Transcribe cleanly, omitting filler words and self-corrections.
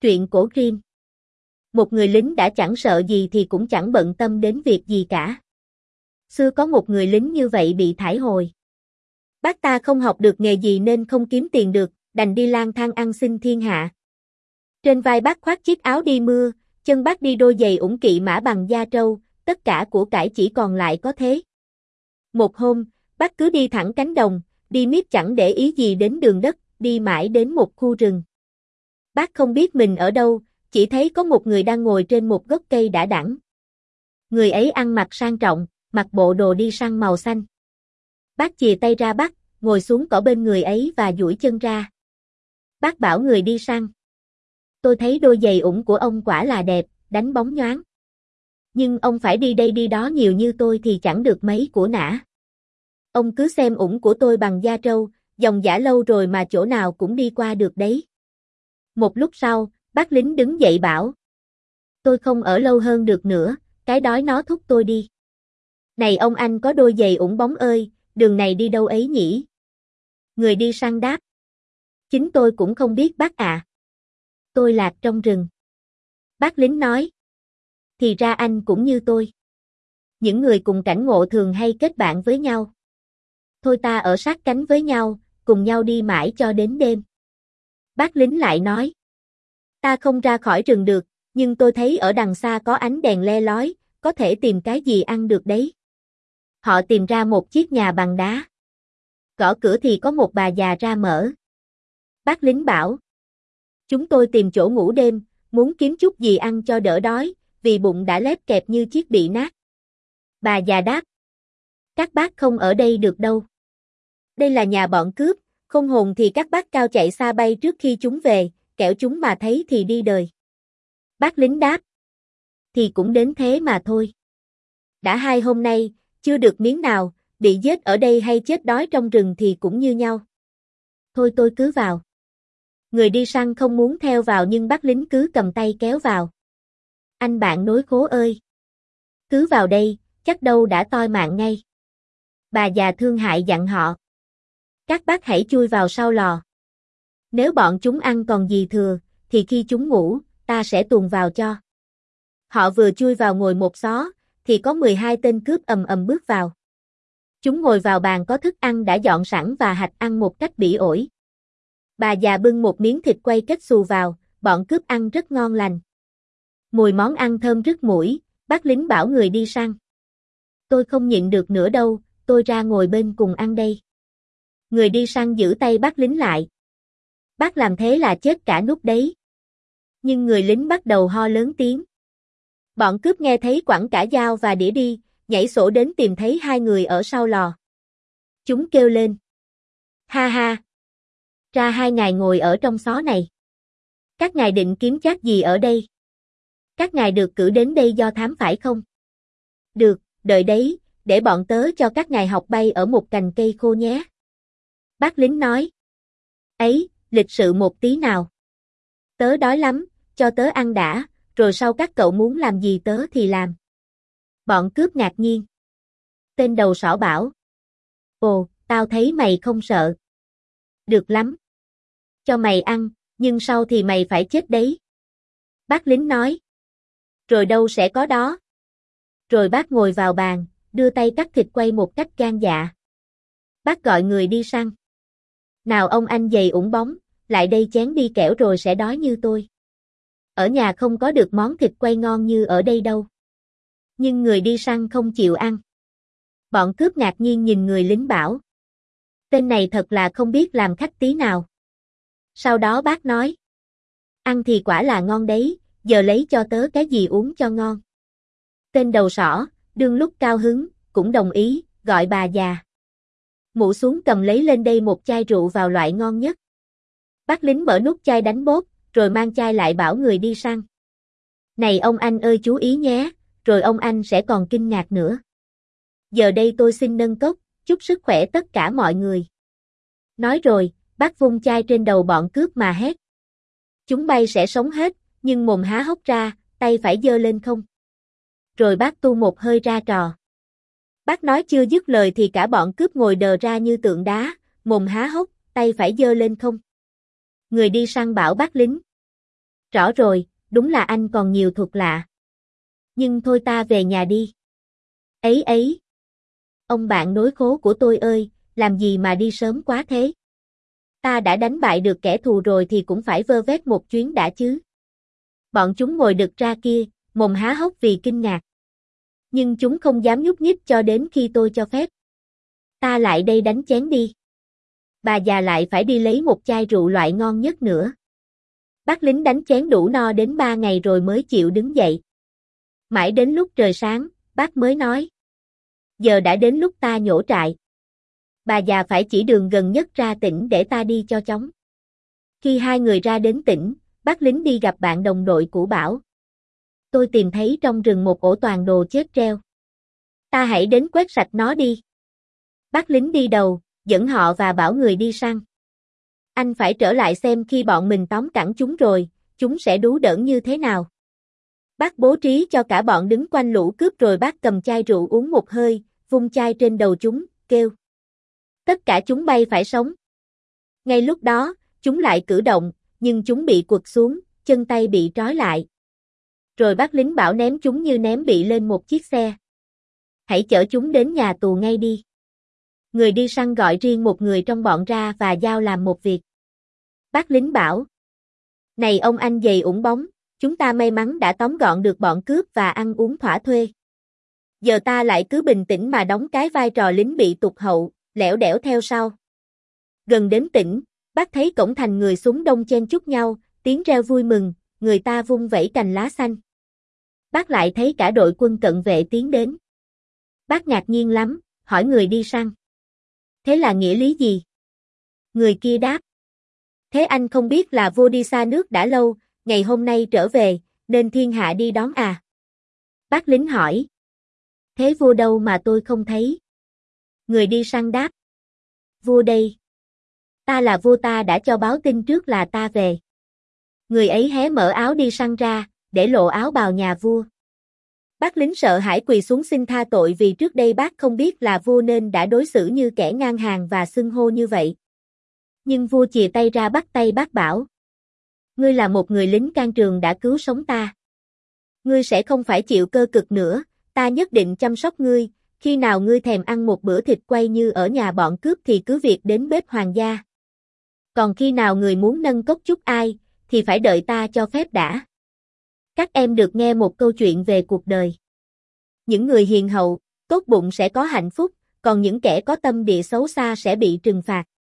Truyện cổ Rim. Một người lính đã chẳng sợ gì thì cũng chẳng bận tâm đến việc gì cả. Xưa có một người lính như vậy bị thải hồi. Bác ta không học được nghề gì nên không kiếm tiền được, đành đi lang thang ăn xin thiên hạ. Trên vai bác khoác chiếc áo đi mưa, chân bác đi đôi giày ủng kỵ mã bằng da trâu, tất cả của cải chỉ còn lại có thế. Một hôm, bác cứ đi thẳng cánh đồng, đi miết chẳng để ý gì đến đường đất, đi mãi đến một khu rừng. Bác không biết mình ở đâu, chỉ thấy có một người đang ngồi trên một gốc cây đã đẵng. Người ấy ăn mặc sang trọng, mặc bộ đồ đi săn màu xanh. Bác chìa tay ra bắt, ngồi xuống cỏ bên người ấy và duỗi chân ra. Bác bảo người đi săn: "Tôi thấy đôi giày ủng của ông quả là đẹp, đánh bóng nhoáng. Nhưng ông phải đi đây đi đó nhiều như tôi thì chẳng được mấy của nã. Ông cứ xem ủng của tôi bằng da trâu, dòng dã lâu rồi mà chỗ nào cũng đi qua được đấy." Một lúc sau, bác lính đứng dậy bảo: "Tôi không ở lâu hơn được nữa, cái đói nó thúc tôi đi. Này ông anh có đôi giày ủng bóng ơi, đường này đi đâu ấy nhỉ?" Người đi săn đáp: "Chính tôi cũng không biết bác ạ. Tôi lạc trong rừng." Bác lính nói: "Thì ra anh cũng như tôi. Những người cùng cảnh ngộ thường hay kết bạn với nhau. Thôi ta ở sát cánh với nhau, cùng nhau đi mãi cho đến đêm." Bác lính lại nói: "Ta không ra khỏi rừng được, nhưng tôi thấy ở đằng xa có ánh đèn le lói, có thể tìm cái gì ăn được đấy." Họ tìm ra một chiếc nhà bằng đá. Gõ cửa thì có một bà già ra mở. Bác lính bảo: "Chúng tôi tìm chỗ ngủ đêm, muốn kiếm chút gì ăn cho đỡ đói, vì bụng đã lép kẹp như chiếc bị nát." Bà già đáp: "Các bác không ở đây được đâu. Đây là nhà bọn cướp, không hồn thì các bác cao chạy xa bay trước khi chúng về, kẻo chúng mà thấy thì đi đời." Bác lính đáp: "Thì cũng đến thế mà thôi. Đã 2 hôm nay, chưa được miếng nào, bị giết ở đây hay chết đói trong rừng thì cũng như nhau. Thôi tôi cứ vào." Người đi săn không muốn theo vào nhưng bác lính cứ cầm tay kéo vào. "Anh bạn nối khố ơi! Cứ vào đây, chắc đâu đã toi mạng ngay." Bà già thương hại dặn họ: "Các bác hãy chui vào sau lò. Nếu bọn chúng ăn còn gì thừa, thì khi chúng ngủ, ta sẽ tuồn vào cho." Họ vừa chui vào ngồi một xó, thì có 12 tên cướp ầm ầm bước vào. Chúng ngồi vào bàn có thức ăn đã dọn sẵn và hạch ăn một cách bỉ ổi. Bà già bưng một miếng thịt quay kết xù vào, bọn cướp ăn rất ngon lành. Mùi món ăn thơm rứt mũi, bác lính bảo người đi săn: "Tôi không nhịn được nữa đâu, tôi ra ngồi bên cùng ăn đây." Người đi săn giữ tay bác lính lại: "Bác làm thế là chết cả nút đấy." Nhưng người lính bắt đầu ho lớn tiếng. Bọn cướp nghe thấy quẳng cả dao và đĩa đi, nhảy sổ đến tìm thấy 2 người ở sau lò. Chúng kêu lên: "Ha ha! Ra 2 ngài ngồi ở trong xó này. Các ngài định kiếm trác gì ở đây? Các ngài được cử đến đây do thám phải không? Được, đợi đấy, để bọn tớ cho các ngài học bay ở một cành cây khô nhé." Bác lính nói: "Ấy, lịch sự một tí nào. Tớ đói lắm, cho tớ ăn đã, rồi sau các cậu muốn làm gì tớ thì làm." Bọn cướp ngạc nhiên. Tên đầu sỏ bảo: "Ồ, tao thấy mày không sợ. Được lắm. Cho mày ăn, nhưng sau thì mày phải chết đấy." Bác lính nói: "Rồi đâu sẽ có đó." Rồi bác ngồi vào bàn, đưa tay cắt thịt quay một cách gan dạ. Bác gọi người đi săn: "Nào ông anh giày ủng bóng, lại đây chén đi kẻo rồi sẽ đói như tôi. Ở nhà không có được món thịt quay ngon như ở đây đâu." Nhưng người đi săn không chịu ăn. Bọn cướp ngạc nhiên nhìn người lính bảo: "Tên này thật là không biết làm khách tí nào." Sau đó bác nói: "Ăn thì quả là ngon đấy, giờ lấy cho tớ cái gì uống cho ngon." Tên đầu sỏ, đương lúc cao hứng, cũng đồng ý, gọi bà già: "Mụ xuống cầm lấy lên đây một chai rượu vào loại ngon nhất." Bác lính mở nút chai đánh bốp, rồi mang chai lại bảo người đi săn: "Này ông anh ơi chú ý nhé, rồi ông anh sẽ còn kinh ngạc nữa. Giờ đây tôi xin nâng cốc, chúc sức khỏe tất cả mọi người." Nói rồi, bác vung chai trên đầu bọn cướp mà hét: "Chúng bay sẽ sống hết, nhưng mồm há hốc ra, tay phải giơ lên không." Rồi bác tu một hơi ra trò. Bác nói chưa dứt lời thì cả bọn cướp ngồi đờ ra như tượng đá, mồm há hốc, tay phải giơ lên không. Người đi săn bảo bác lính: Rõ rồi, đúng là anh còn nhiều thuật lạ. Nhưng thôi ta về nhà đi. Ấy ấy. Ông bạn nối khố của tôi ơi, làm gì mà đi sớm quá thế? Ta đã đánh bại được kẻ thù rồi thì cũng phải vơ vét một chuyến đã chứ. Bọn chúng ngồi đực ra kia, mồm há hốc vì kinh ngạc. Nhưng chúng không dám nhúc nhích cho đến khi tôi cho phép. Ta lại đây đánh chén đi. Bà già lại phải đi lấy một chai rượu loại ngon nhất nữa. Bác lính đánh chén đủ no đến 3 ngày rồi mới chịu đứng dậy. Mãi đến lúc trời sáng, bác mới nói. Giờ đã đến lúc ta nhổ trại. Bà già phải chỉ đường gần nhất ra tỉnh để ta đi cho chóng. Khi hai người ra đến tỉnh, bác lính đi gặp bạn đồng đội cũ bảo. Tôi tìm thấy trong rừng một ổ toàn đồ chết treo. Ta hãy đến quét sạch nó đi. Bác lính đi đầu, dẫn họ và bảo người đi săn. Anh phải trở lại xem khi bọn mình tóm cẳng chúng rồi, chúng sẽ đú đỡn như thế nào. Bác bố trí cho cả bọn đứng quanh lũ cướp rồi bác cầm chai rượu uống một hơi, vung chai trên đầu chúng, kêu. Tất cả chúng bay phải sống. Ngay lúc đó, chúng lại cử động, nhưng chúng bị quật xuống, chân tay bị trói lại. Rồi bác lính bảo ném chúng như ném bị lên một chiếc xe. Hãy chở chúng đến nhà tù ngay đi. Người đi săn gọi riêng một người trong bọn ra và giao làm một việc. Bác lính bảo. Này ông anh dày ủng bóng, chúng ta may mắn đã tóm gọn được bọn cướp và ăn uống thỏa thuê. Giờ ta lại cứ bình tĩnh mà đóng cái vai trò lính bị tụt hậu, lẻo đẻo theo sau. Gần đến tỉnh, bác thấy cổng thành người súng đông chen chúc nhau, tiếng reo vui mừng, người ta vung vẩy cành lá xanh. Bác lại thấy cả đội quân cận vệ tiến đến. Bác ngạc nhiên lắm, hỏi người đi săn. Thế là nghĩa lý gì? Người kia đáp. Thế anh không biết là vua đi xa nước đã lâu, ngày hôm nay trở về, nên thiên hạ đi đón à? Bác lính hỏi. Thế vua đâu mà tôi không thấy? Người đi săn đáp. Vua đây. Ta là vua, ta đã cho báo tin trước là ta về. Người ấy hé mở áo đi săn ra, để lộ áo bào nhà vua. Bác lính sợ hãi quỳ xuống xin tha tội vì trước đây bác không biết là vua nên đã đối xử như kẻ ngang hàng và xưng hô như vậy. Nhưng vua chìa tay ra bắt tay bác bảo. Ngươi là một người lính can trường đã cứu sống ta. Ngươi sẽ không phải chịu cơ cực nữa, ta nhất định chăm sóc ngươi, khi nào ngươi thèm ăn một bữa thịt quay như ở nhà bọn cướp thì cứ việc đến bếp hoàng gia. Còn khi nào người muốn nâng cốc chúc ai, thì phải đợi ta cho phép đã. Các em được nghe một câu chuyện về cuộc đời. Những người hiền hậu, tốt bụng sẽ có hạnh phúc, còn những kẻ có tâm địa xấu xa sẽ bị trừng phạt.